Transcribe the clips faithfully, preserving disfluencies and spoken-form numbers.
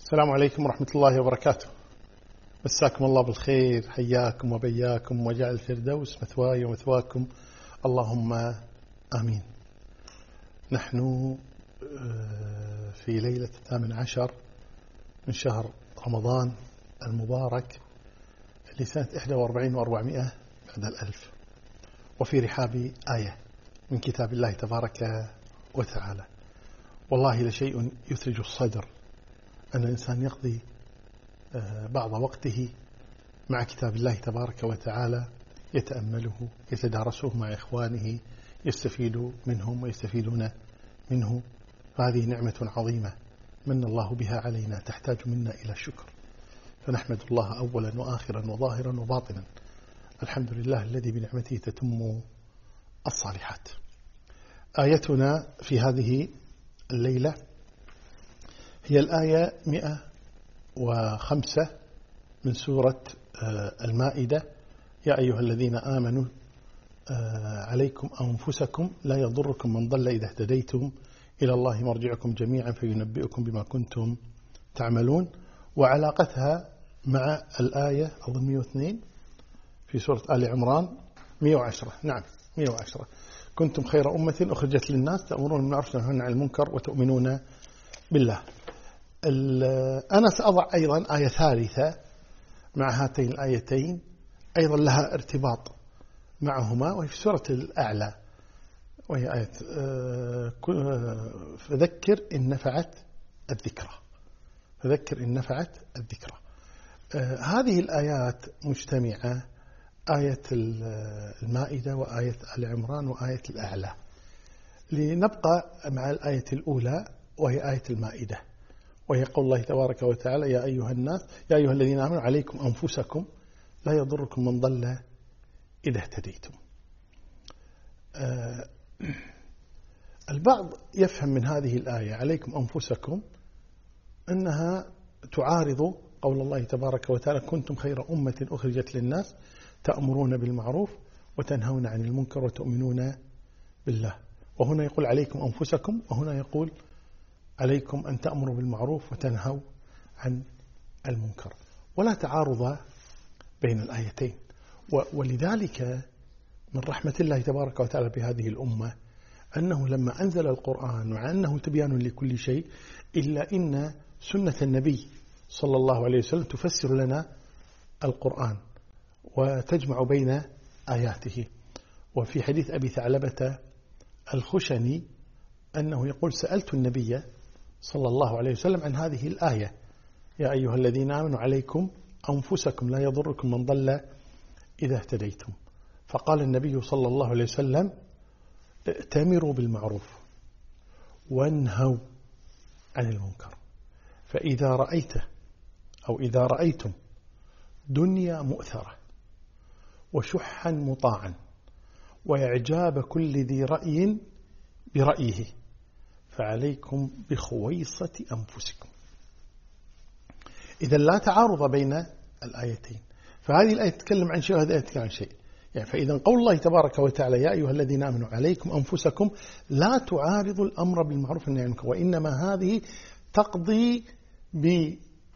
السلام عليكم ورحمة الله وبركاته. مساكم الله بالخير، حياكم وبياكم وجعل الفردوس مثواي ومثواكم، اللهم آمين. نحن في ليلة الثامن عشر من شهر رمضان المبارك لسنة إحدى وأربعين وأربعمائة بعد الألف، وفي رحاب آية من كتاب الله تبارك وتعالى. والله لشيء يثلج الصدر أن الإنسان يقضي بعض وقته مع كتاب الله تبارك وتعالى، يتأمله، يتدارسه مع إخوانه، يستفيد منهم ويستفيدون منه. هذه نعمة عظيمة من الله بها علينا، تحتاج منا إلى الشكر، فنحمد الله أولا وآخرا وظاهرا وباطنا. الحمد لله الذي بنعمته تتم الصالحات. آيتنا في هذه الليلة هي الآية مئة وخمسة من سورة المائدة: يا أيها الذين آمنوا عليكم أنفسكم لا يضركم من ضل إذا اهتديتم إلى الله مرجعكم جميعا فينبئكم بما كنتم تعملون. وعلاقتها مع الآية أظن مئة واثنين في سورة آل عمران، مئة وعشرة، نعم مئة وعشرة: كنتم خير أمة أخرجت للناس تأمرون بالمعروف وتنهون عن المنكر وتؤمنون بالله. أنا سأضع أيضا آية ثالثة مع هاتين الآيتين أيضا لها ارتباط معهما، وهي في سورة الأعلى، وهي آية فذكر إن نفعت الذكرى، فذكر إن نفعت الذكرى. هذه الآيات مجتمعة، آية المائدة وآية آل عمران وآية الأعلى. لنبقى مع الآية الأولى وهي آية المائدة، وهي قول الله تبارك وتعالى: يا أيها الناس يا أيها الذين آمنوا عليكم أنفسكم لا يضركم من ضل إذا اهتديتم. آه البعض يفهم من هذه الآية عليكم أنفسكم أنها تعارض قول الله تبارك وتعالى: كنتم خير أمة أخرجت للناس تأمرون بالمعروف وتنهون عن المنكر وتؤمنون بالله. وهنا يقول عليكم أنفسكم، وهنا يقول عليكم أن تأمروا بالمعروف وتنهوا عن المنكر، ولا تعارض بين الآيتين. ولذلك من رحمة الله تبارك وتعالى بهذه الأمة أنه لما أنزل القرآن، مع أنه تبيان لكل شيء، إلا إن سنة النبي صلى الله عليه وسلم تفسر لنا القرآن وتجمع بين آياته. وفي حديث أبي ثعلبة الخشني أنه يقول: سألت النبي صلى الله عليه وسلم عن هذه الآية: يا أيها الذين آمنوا عليكم أنفسكم لا يضركم من ضل إذا اهتديتم. فقال النبي صلى الله عليه وسلم: ائتمروا بالمعروف وانهوا عن المنكر، فإذا رأيت أو إذا رأيتم دنيا مؤثرة وشحا مطاعا وإعجاب كل ذي رأي برأيه فعليكم بخويصة أنفسكم. إذا لا تعارض بين الآيتين، فهذه الآية تتكلم عن شيء وهذه الآية تتكلم عن شيء. يعني فإذا قول الله تبارك وتعالى: يا أيها الذين آمنوا عليكم أنفسكم لا تعارض الأمر بالمعروف والنهي عن المنكر، وإنما هذه تقضي ب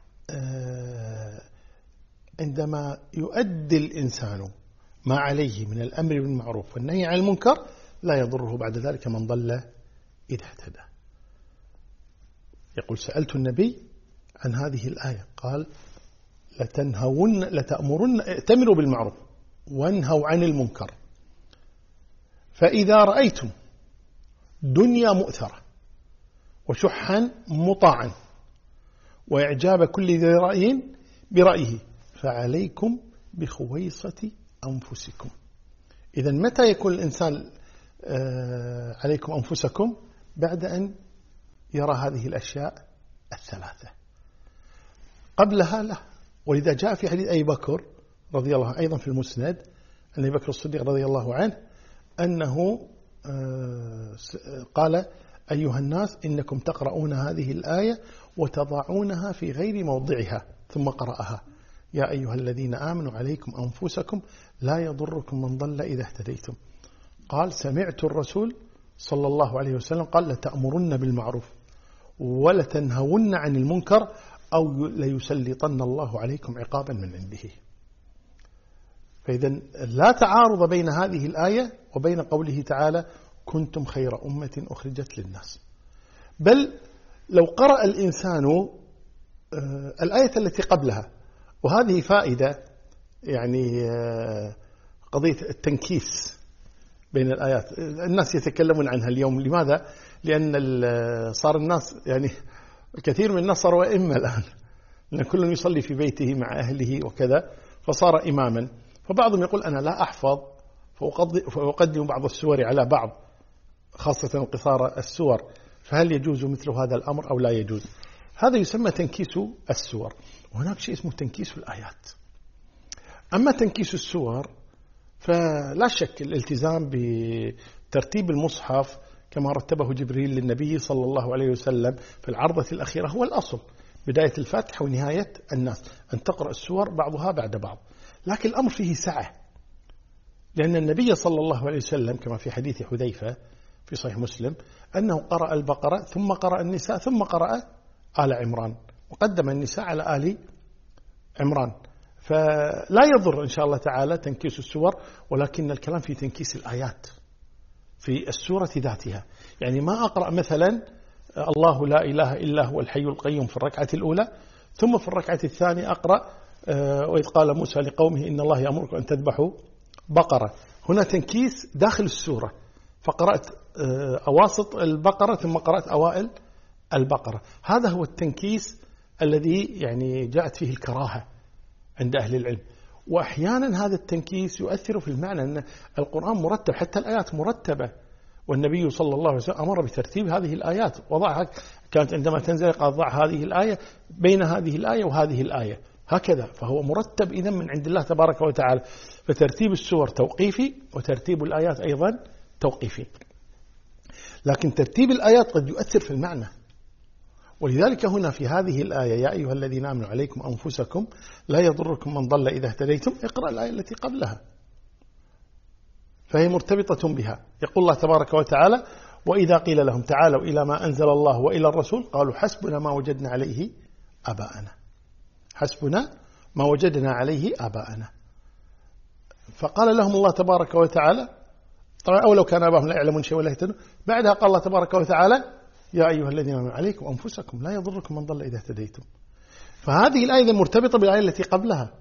عندما يؤدي الإنسان ما عليه من الأمر بالمعروف والنهي عن المنكر لا يضره بعد ذلك من ضل إذا اهتدى. يقول: سألت النبي عن هذه الآية، قال: لتنهون لتأمرن ائتمروا بالمعروف وانهوا عن المنكر، فإذا رأيتم دنيا مؤثرة وشحا مطاعا وإعجاب كل ذي رأي برأيه فعليكم بخويصة أنفسكم. إذا متى يكون الإنسان آه عليكم أنفسكم؟ بعد أن يرى هذه الأشياء الثلاثة. قبلها لا. ولذا جاء في حديث أبي بكر رضي الله عنه أيضا في المسند أن أبي بكر الصديق رضي الله عنه أنه آه قال: أيها الناس إنكم تقرؤون هذه الآية وتضعونها في غير موضعها، ثم قرأها: يا أيها الذين آمنوا عليكم أنفسكم لا يضركم من ضل إذا اهتديتم. قال: سمعت الرسول صلى الله عليه وسلم قال: لتأمرن بالمعروف ولتنهون عن المنكر أو ليسلطن الله عليكم عقابا من عنده. فإذا لا تعارض بين هذه الآية وبين قوله تعالى كنتم خير أمة أخرجت للناس. بل لو قرأ الإنسان الآية التي قبلها، وهذه فائدة يعني قضية التنكيس بين الآيات، الناس يتكلمون عنها اليوم. لماذا؟ لأن صار الناس يعني الكثير من الناس صاروا أئمة الآن، لأن كل يصلي في بيته مع أهله وكذا، فصار إماما. فبعضهم يقول أنا لا أحفظ فأقدم بعض السور على بعض، خاصة قصار السور، فهل يجوز مثل هذا الأمر أو لا يجوز؟ هذا يسمى تنكيس السور. وهناك شيء اسمه تنكيس الآيات. أما تنكيس السور فلا شك الالتزام بترتيب المصحف كما رتبه جبريل للنبي صلى الله عليه وسلم في العرضة الأخيرة هو الأصل، بداية الفاتحة ونهاية الناس، أن تقرأ السور بعضها بعد بعض. لكن الأمر فيه سعة، لأن النبي صلى الله عليه وسلم كما في حديث حذيفة في صحيح مسلم أنه قرأ البقرة ثم قرأ النساء ثم قرأ آل عمران، وقدم النساء على آل عمران. فلا يضر إن شاء الله تعالى تنكيس السور، ولكن الكلام في تنكيس الآيات في السورة ذاتها. يعني ما أقرأ مثلا الله لا إله إلا هو الحي القيوم في الركعة الأولى، ثم في الركعة الثانية أقرأ وإذ قال موسى لقومه إن الله يأمركم أن تذبحوا بقرة. هنا تنكيس داخل السورة، فقرأت أواسط البقرة ثم قرأت أوائل البقرة. هذا هو التنكيس الذي يعني جاءت فيه الكراهة عند أهل العلم. وأحيانا هذا التنكيس يؤثر في المعنى، أن القرآن مرتب، حتى الآيات مرتبة، والنبي صلى الله عليه وسلم أمر بترتيب هذه الآيات، وضعها كانت عندما تنزل قال ضع هذه الآية بين هذه الآية وهذه الآية هكذا، فهو مرتب إذن من عند الله تبارك وتعالى. فترتيب السور توقيفي، وترتيب الآيات أيضا توقيفي. لكن ترتيب الآيات قد يؤثر في المعنى، ولذلك هنا في هذه الآية يا أيها الذين آمنوا عليكم أنفسكم لا يضركم من ضل إذا اهتديتم، اقرأ الآية التي قبلها، فهي مرتبطة بها. يقول الله تبارك وتعالى وإذا قيل لهم تعالوا إلى ما أنزل الله وإلى الرسول قالوا حسبنا ما وجدنا عليه آباءنا، حسبنا ما وجدنا عليه آباءنا. فقال لهم الله تبارك وتعالى طبعا أو لو كان آباءهم لا يعلمون شيء ولا يهتدون، بعدها قال الله تبارك وتعالى يا أيها الذين آمنوا عليكم أنفسكم لا يضركم من ضل إذا اهتديتم. فهذه الآية مرتبطة بالآية التي قبلها.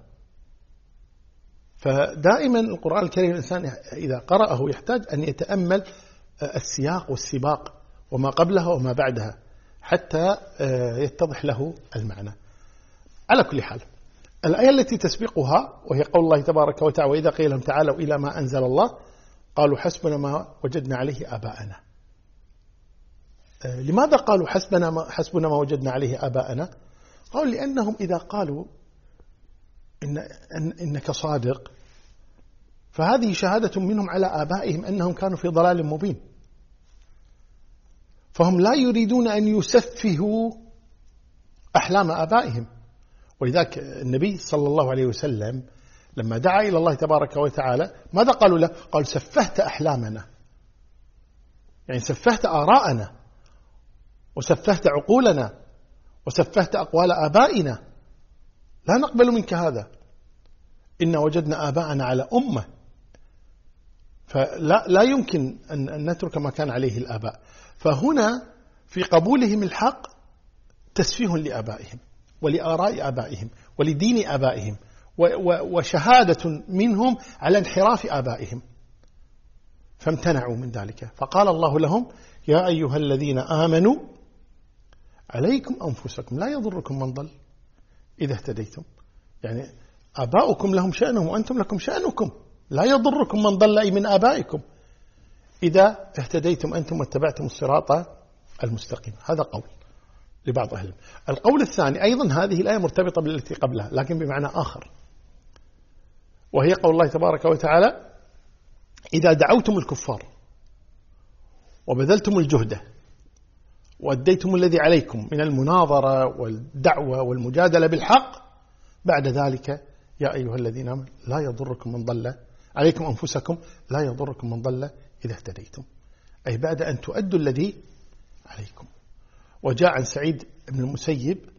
فدائما القرآن الكريم الإنسان إذا قرأه يحتاج أن يتأمل السياق والسباق وما قبلها وما بعدها حتى يتضح له المعنى. على كل حال الآية التي تسبقها وهي قول الله تبارك وتعالى وإذا قيل لهم تعالوا إلى ما أنزل الله قالوا حسبنا ما وجدنا عليه آباءنا. لماذا قالوا حسبنا ما, حسبنا ما وجدنا عليه آباءنا؟ قالوا لأنهم إذا قالوا إن إن إنك صادق فهذه شهادة منهم على آبائهم أنهم كانوا في ضلال مبين، فهم لا يريدون أن يسفهوا أحلام آبائهم. ولذلك النبي صلى الله عليه وسلم لما دعا إلى الله تبارك وتعالى ماذا قالوا له؟ قالوا سفهت أحلامنا، يعني سفهت آراءنا وسفهت عقولنا وسفهت أقوال آبائنا، لا نقبل منك هذا، إن وجدنا آباءنا على أمة، فلا لا يمكن أن نترك ما كان عليه الآباء. فهنا في قبولهم الحق تسفيه لآبائهم ولآراء آبائهم ولدين آبائهم وشهادة منهم على انحراف آبائهم، فامتنعوا من ذلك. فقال الله لهم يا أيها الذين آمنوا عليكم أنفسكم لا يضركم من ضل إذا اهتديتم، يعني آباؤكم لهم شأنهم وأنتم لكم شأنكم، لا يضركم من ضل أي من آبائكم إذا اهتديتم أنتم واتبعتم الصراط المستقيم. هذا قول لبعض أهل. القول الثاني أيضا هذه الآية مرتبطة بالتي قبلها لكن بمعنى آخر، وهي قول الله تبارك وتعالى إذا دعوتم الكفار وبذلتم الجهد وأديتم الذي عليكم من المناظرة والدعوة والمجادلة بالحق بعد ذلك يا أيها الذين آمنوا لا يضركم من ضل عليكم أنفسكم لا يضركم من ضل إذا اهتديتم، أي بعد أن تؤدوا الذي عليكم. وجاء عن سعيد بن المسيب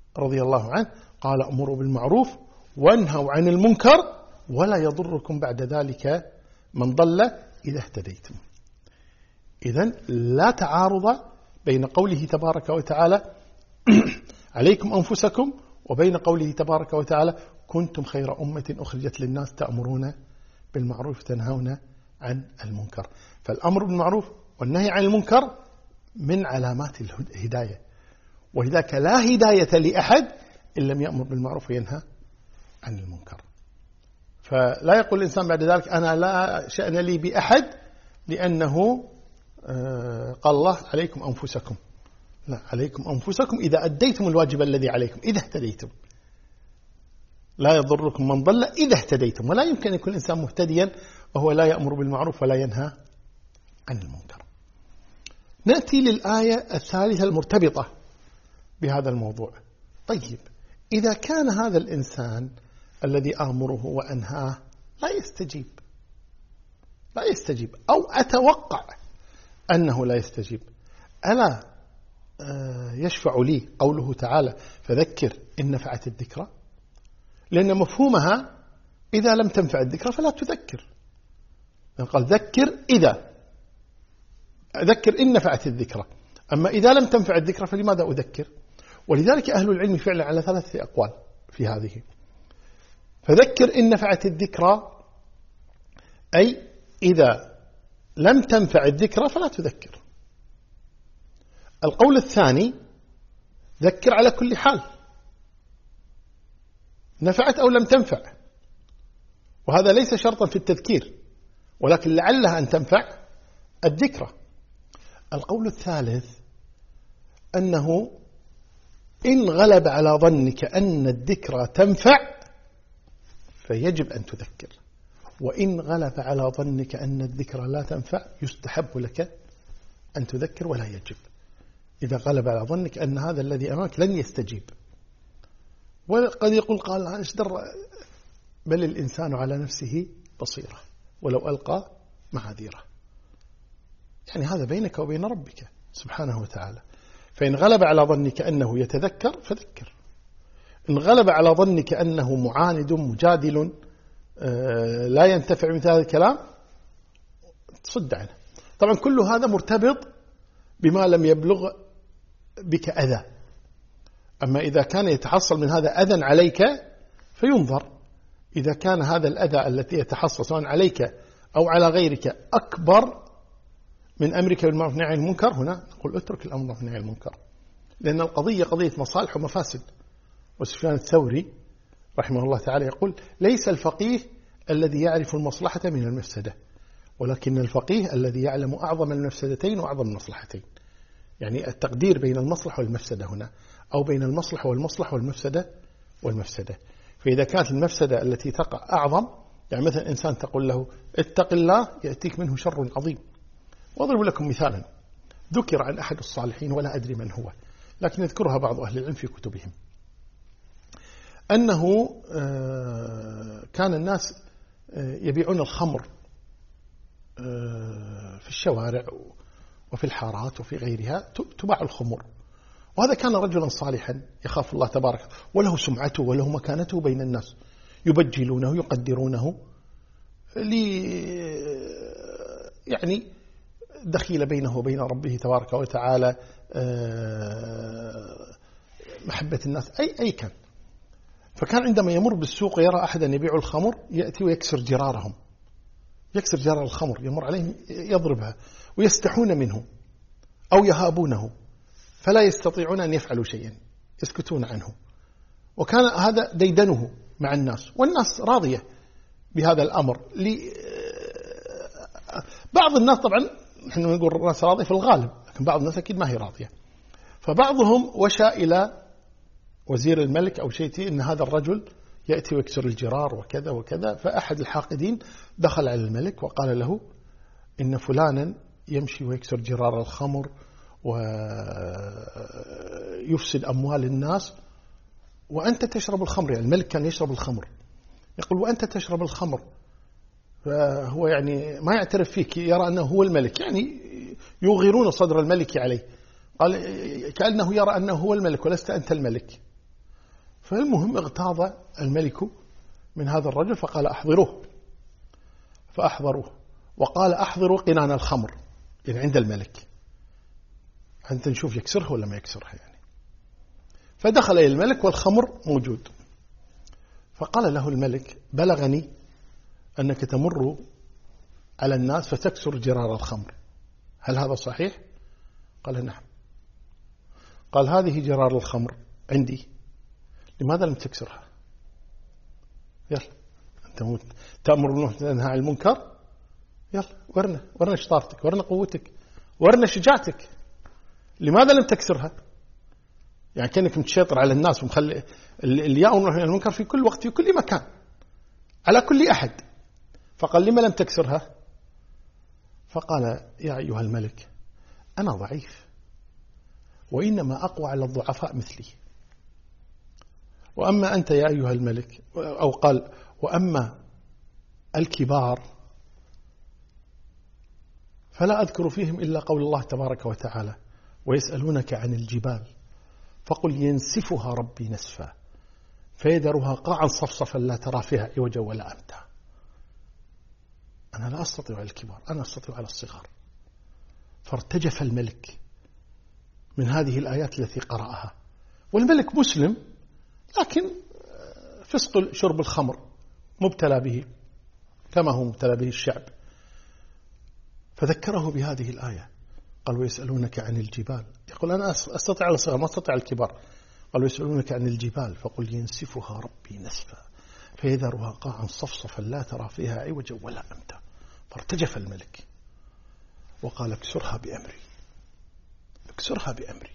رضي الله عنه قال أمروا بالمعروف وانهوا عن المنكر ولا يضركم بعد ذلك من ضل إذا اهتديتم. إذن لا تعارض بين قوله تبارك وتعالى عليكم أنفسكم وبين قوله تبارك وتعالى كنتم خير أمة أخرجت للناس تأمرون بالمعروف تنهون عن المنكر. فالأمر بالمعروف والنهي عن المنكر من علامات الهداية، ولذلك لا هداية لأحد إن لم يأمر بالمعروف وينهى عن المنكر. فلا يقول الإنسان بعد ذلك أنا لا شأن لي بأحد لأنه قال الله عليكم أنفسكم. لا، عليكم أنفسكم إذا أديتم الواجب الذي عليكم إذا اهتديتم. لا يضركم من ضل إذا اهتديتم. ولا يمكن أن يكون الإنسان مهتديا وهو لا يأمر بالمعروف ولا ينهى عن المنكر. نأتي للآية الثالثة المرتبطة بهذا الموضوع. طيب، إذا كان هذا الإنسان الذي آمره وأنهاه لا يستجيب لا يستجيب أو أتوقع أنه لا يستجيب، ألا يشفع لي قوله تعالى فذكر إن نفعت الذكرى؟ لأن مفهومها إذا لم تنفع الذكرى فلا تذكر. قال ذكر إذا ذكر إن نفعت الذكرى، أما إذا لم تنفع الذكرى فلماذا أذكر؟ ولذلك أهل العلم فعلا على ثلاثة أقوال في هذه. فذكر إن نفعت الذكرى أي إذا لم تنفع الذكرى فلا تذكر. القول الثاني ذكر على كل حال، نفعت أو لم تنفع، وهذا ليس شرطا في التذكير ولكن لعلها أن تنفع الذكرى. القول الثالث أنه إن غلب على ظنك أن الذكرى تنفع فيجب أن تذكر، وإن غلب على ظنك أن الذكرى لا تنفع يستحب لك أن تذكر ولا يجب، إذا غلب على ظنك أن هذا الذي أمامك لن يستجيب. وقد يقول قال إيش در، بل الإنسان على نفسه بصيرة ولو ألقى معاذيره. يعني هذا بينك وبين ربك سبحانه وتعالى. فإن غلب على ظنك أنه يتذكر فذكر، إن غلب على ظنك أنه معاند مجادل لا ينتفع من هذا الكلام تصد عنه. طبعا كل هذا مرتبط بما لم يبلغ بك أذى. أما إذا كان يتحصل من هذا أذى عليك فينظر، إذا كان هذا الأذى التي يتحصل سواء عليك أو على غيرك أكبر من أمرك بالمعروف والنهي عن المنكر، هنا نقول اترك الأمر بالمعروف والنهي عن المنكر، لأن القضية قضية مصالح ومفاسد. وسفيان الثوري رحمه الله تعالى يقول ليس الفقيه الذي يعرف المصلحة من المفسدة، ولكن الفقيه الذي يعلم أعظم المفسدتين وأعظم المصلحتين. يعني التقدير بين المصلحة والمفسدة هنا، أو بين المصلحة والمصلحة والمفسدة والمفسدة. فإذا كانت المفسدة التي تقع أعظم، يعني مثلا إنسان تقول له اتق الله يأتيك منه شر عظيم. وأضرب لكم مثالا ذكر عن أحد الصالحين ولا أدري من هو، لكن يذكرها بعض أهل العلم في كتبهم، أنه كان الناس يبيعون الخمر في الشوارع وفي الحارات وفي غيرها، تباع الخمر. وهذا كان رجلا صالحا يخاف الله تبارك وله سمعته وله مكانته بين الناس، يبجلونه يقدرونه لي يعني دخيل بينه وبين ربه تبارك وتعالى، محبة الناس أي أي كان. فكان عندما يمر بالسوق يرى أحدا يبيع الخمر يأتي ويكسر جرارهم، يكسر جرار الخمر، يمر عليهم يضربها ويستحون منه أو يهابونه، فلا يستطيعون أن يفعلوا شيئا، يسكتون عنه. وكان هذا ديدنه مع الناس، والناس راضية بهذا الأمر. بعض الناس طبعا نحن نقول الناس راضية في الغالب، لكن بعض الناس أكيد ما هي راضية. فبعضهم وشى إلى وزير الملك أو شيء إن هذا الرجل يأتي ويكسر الجرار وكذا وكذا. فأحد الحاقدين دخل على الملك وقال له إن فلانا يمشي ويكسر جرار الخمر ويفسد أموال الناس وأنت تشرب الخمر. يعني الملك كان يشرب الخمر، يقول وأنت تشرب الخمر. فهو يعني ما يعترف فيك، يرى أنه هو الملك، يعني يغيرون صدر الملك عليه. قال كأنه يرى أنه هو الملك ولست أنت الملك. فالمهم اغتاظ الملك من هذا الرجل فقال أحضروه، فأحضروه وقال أحضروا قنان الخمر، يعني عند الملك حتى نشوف يكسرها ولا ما يكسرها يعني. فدخل إلى الملك والخمر موجود، فقال له الملك بلغني أنك تمر على الناس فتكسر جرار الخمر، هل هذا صحيح؟ قال نعم. قال هذه جرار الخمر عندي، لماذا لم تكسرها؟ يلا أنت تأمر بالمعروف عن المنكر، يلا ورنا ورنا شطارتك، ورنا قوتك، ورنا شجاعتك، لماذا لم تكسرها؟ يعني كأنك متشيطر على الناس ومخلي اللي يأمر عن المنكر في كل وقت في كل مكان على كل أحد. فقال لما لم تكسرها؟ فقال يا أيها الملك أنا ضعيف وإنما أقوى على الضعفاء مثلي، وأما أنت يا أيها الملك، أو قال وأما الكبار فلا أذكر فيهم إلا قول الله تبارك وتعالى ويسألونك عن الجبال فقل ينسفها ربي نسفا فيذرها قاعا صفصفا لا ترى فيها عوجا ولا أمتا. أنا لا أستطيع على الكبار، أنا أستطيع على الصغار. فارتجف الملك من هذه الآيات التي قرأها، والملك مسلم لكن فسق شرب الخمر مبتلى به كما هو مبتلى به الشعب. فذكره بهذه الآية، قال ويسألونك عن الجبال، يقول أنا أستطيع على الصغار ما أستطيع على الكبار. قال ويسألونك عن الجبال فقل ينسفها ربي نسفا فيذرها قاعا صفصفا لا ترى فيها عوجا ولا أمتا. فارتجف الملك وقال اكسرها بأمري، اكسرها بأمري،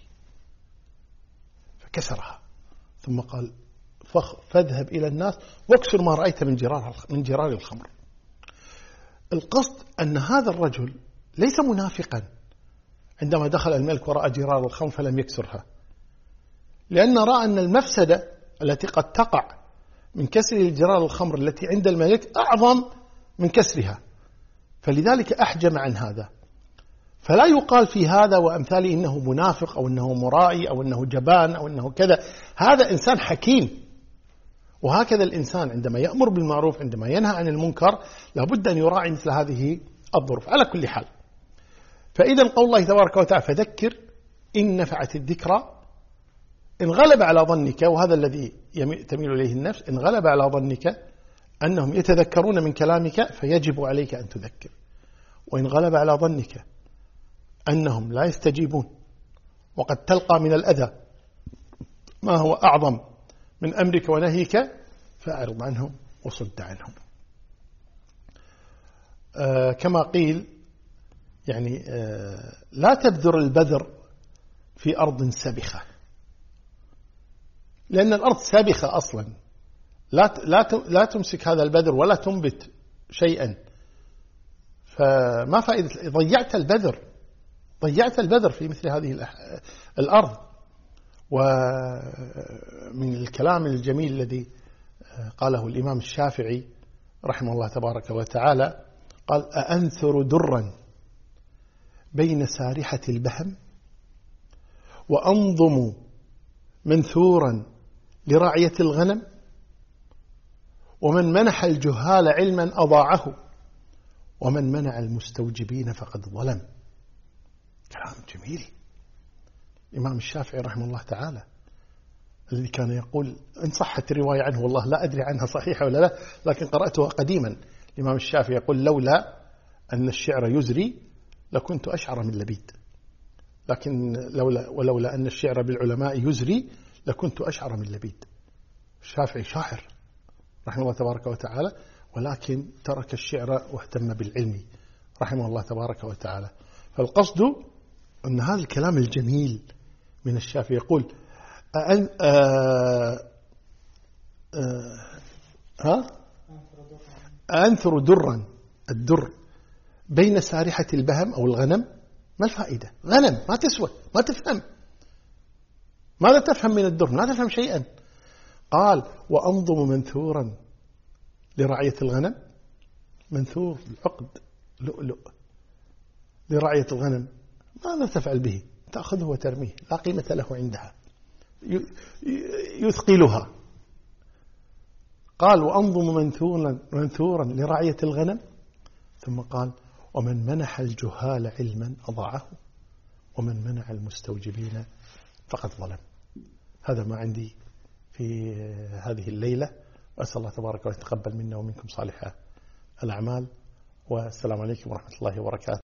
فكسرها. ثم قال فاذهب إلى الناس واكسر ما رأيت من جرار من جرار الخمر. القصد أن هذا الرجل ليس منافقا عندما دخل الملك ورأى جرار الخمر فلم يكسرها، لأن رأى أن المفسدة التي قد تقع من كسر الجرار الخمر التي عند الملك أعظم من كسرها، فلذلك أحجم عن هذا. فلا يقال في هذا وأمثاله إنه منافق أو إنه مرائي أو إنه جبان أو إنه كذا، هذا إنسان حكيم. وهكذا الإنسان عندما يأمر بالمعروف عندما ينهى عن المنكر لابد أن يراعي مثل هذه الظروف. على كل حال، فإذا قول الله تبارك وتعالى فذكر إن نفعت الذكرى، إن غلب على ظنك، وهذا الذي تميل إليه النفس، إن غلب على ظنك أنهم يتذكرون من كلامك فيجب عليك أن تذكر، وإن غلب على ظنك أنهم لا يستجيبون وقد تلقى من الأذى ما هو أعظم من أمرك ونهيك فأعرض عنهم وصد عنهم. آه كما قيل يعني آه لا تبذر البذر في أرض سابخة، لأن الأرض سابخة أصلا، لا لا لا تمسك هذا البذر ولا تنبت شيئا، فما فائدة، ضيعت البذر ضيعت البذر في مثل هذه الأرض. ومن الكلام الجميل الذي قاله الإمام الشافعي رحمه الله تبارك وتعالى قال أأنثر درا بين سارحة البهم وأنظم منثورا لراعية الغنم، ومن منح الجهال علما أضاعه ومن منع المستوجبين فقد ظلم. كلام جميل. الإمام الشافعي رحمه الله تعالى الذي كان يقول إن صحت الرواية عنه، والله لا أدري عنها صحيحة ولا لا، لكن قرأتها قديما. الإمام الشافعي يقول لولا أن الشعر يزري لكنت أشعر من لبيد، لكن لولا ولولا أن الشعر بالعلماء يزري لكنت أشعر من لبيد. الشافعي شاعر رحمه الله تبارك وتعالى، ولكن ترك الشعر واهتم بالعلم رحمه الله تبارك وتعالى. فالقصد أن هذا الكلام الجميل من الشافعي يقول أن آه آه ها أنثر درا، الدر بين سارحة البهم أو الغنم، ما الفائدة؟ غنم ما تسوى، ما تفهم، ماذا تفهم من الدر؟ ما تفهم شيئا. قال وأنظم منثورا لرعية الغنم، منثور العقد لؤلؤ لرعية الغنم، ماذا تفعل به؟ تأخذه وترميه، لا قيمة له عندها، يثقلها قال وأنظم منثورا, منثورا لرعية الغنم، ثم قال ومن منح الجهال علما أضاعه ومن منع المستوجبين فقد ظلم. هذا ما عندي في هذه الليلة، وأسأل الله تبارك وتعالى يتقبل منا ومنكم صالح الأعمال، والسلام عليكم ورحمة الله وبركاته.